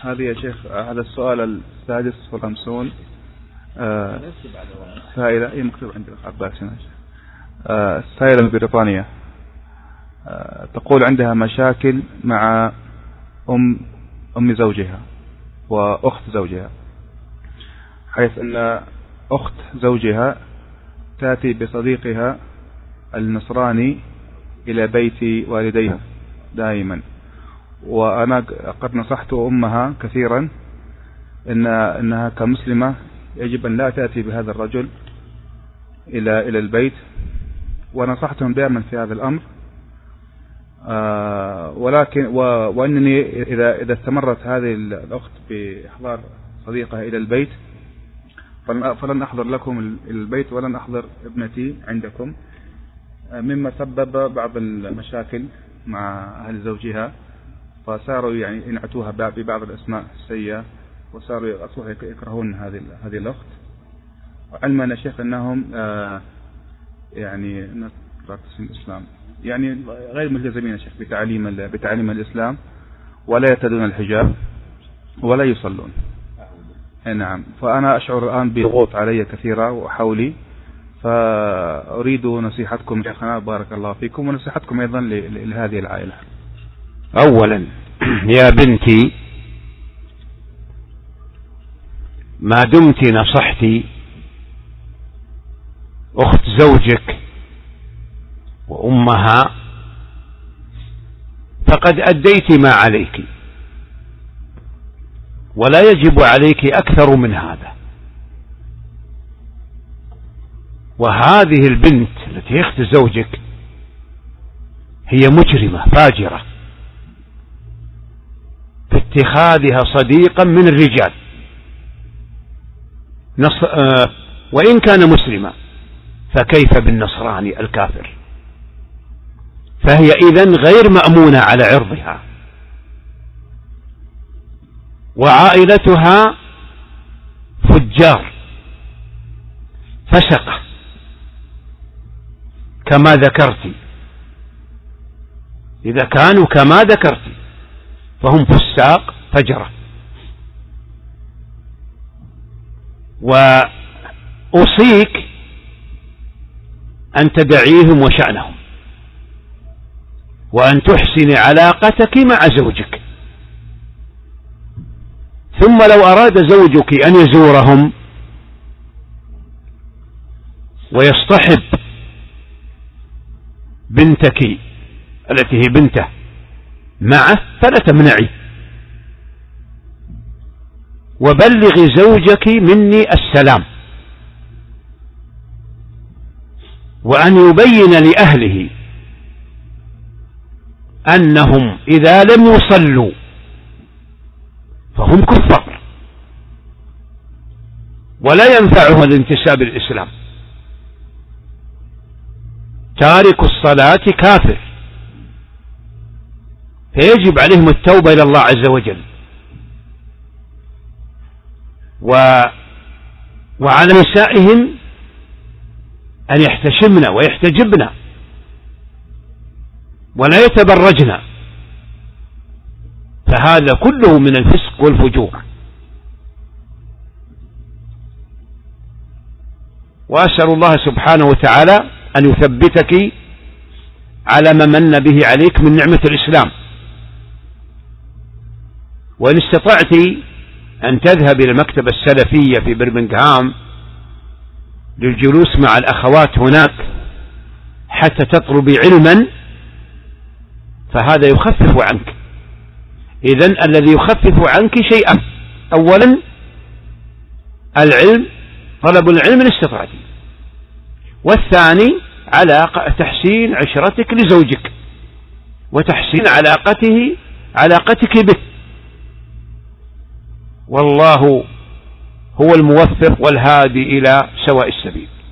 هذه يا شيخ هذا السؤال 56. سائلة مكتوب عند الأخ عباس هنا. السائلة من بريطانيا تقول عندها مشاكل مع أم زوجها وأخت زوجها، حيث أن أخت زوجها تأتي بصديقها النصراني إلى بيت والديها دائما، وأنا قد نصحت أمها كثيرا إنها كمسلمة يجب أن لا تأتي بهذا الرجل إلى البيت، ونصحتهم دائما في هذا الأمر. ولكن وأنني إذا استمرت هذه الأخت بإحضار صديقها إلى البيت فلن أحضر لكم البيت ولن أحضر ابنتي عندكم، مما سبب بعض المشاكل مع أهل زوجها، فصاروا يعني ينعتوها ببعض الأسماء السيئة، وصاروا يكرهون هذه الأخت، علما يا شيخ أنهم يعني نقرأ الإسلام يعني غير ملتزمين يا شيخ بتعليم الإسلام، ولا يرتدون الحجاب ولا يصلون. نعم، فأنا أشعر الآن بضغوط علي كثيرة وحولي، فأريد نصيحتكم شيخنا بارك الله فيكم، ونصيحتكم أيضا لهذه العائلة. أولا يا بنتي، ما دمت نصحتي أخت زوجك وأمها فقد أديت ما عليك، ولا يجب عليك أكثر من هذا. وهذه البنت التي أخت زوجك هي مجرمة فاجرة في اتخاذها صديقا من الرجال، وإن كان مسلما فكيف بالنصراني الكافر؟ فهي إذن غير مأمونة على عرضها، وعائلتها فجار فسقة كما ذكرت. إذا كانوا كما ذكرت فهم فساق فجرة. وأوصيك أن تدعيهم وشأنهم، وأن تحسن علاقتك مع زوجك. ثم لو أراد زوجك أن يزورهم ويصطحب بنتك التي هي بنته معه فلا تمنعي، وبلغي زوجك مني السلام، وأن يبين لأهله أنهم إذا لم يصلوا فهم كفار ولا ينفعهم الانتساب للإسلام. تارك الصلاة كافر، فيجب عليهم التوبة إلى الله عز وجل. وعلى نسائهم أن يحتشمن ويحتجبن ولا يتبرجن، فهذا كله من الفسق والفجور. وأسأل الله سبحانه وتعالى أن يثبتك على ما من به عليك من نعمة الإسلام. وإن استطعت أن تذهب إلى المكتبة السلفية في برمنغهام للجلوس مع الأخوات هناك حتى تطلبي علما فهذا يخفف عنك. إذن الذي يخفف عنك شيئا: أولا العلم، طلب العلم إن استطعت، والثاني تحسين عشرتك لزوجك وتحسين علاقتك به. والله هو الموفق والهادي إلى سواء السبيل.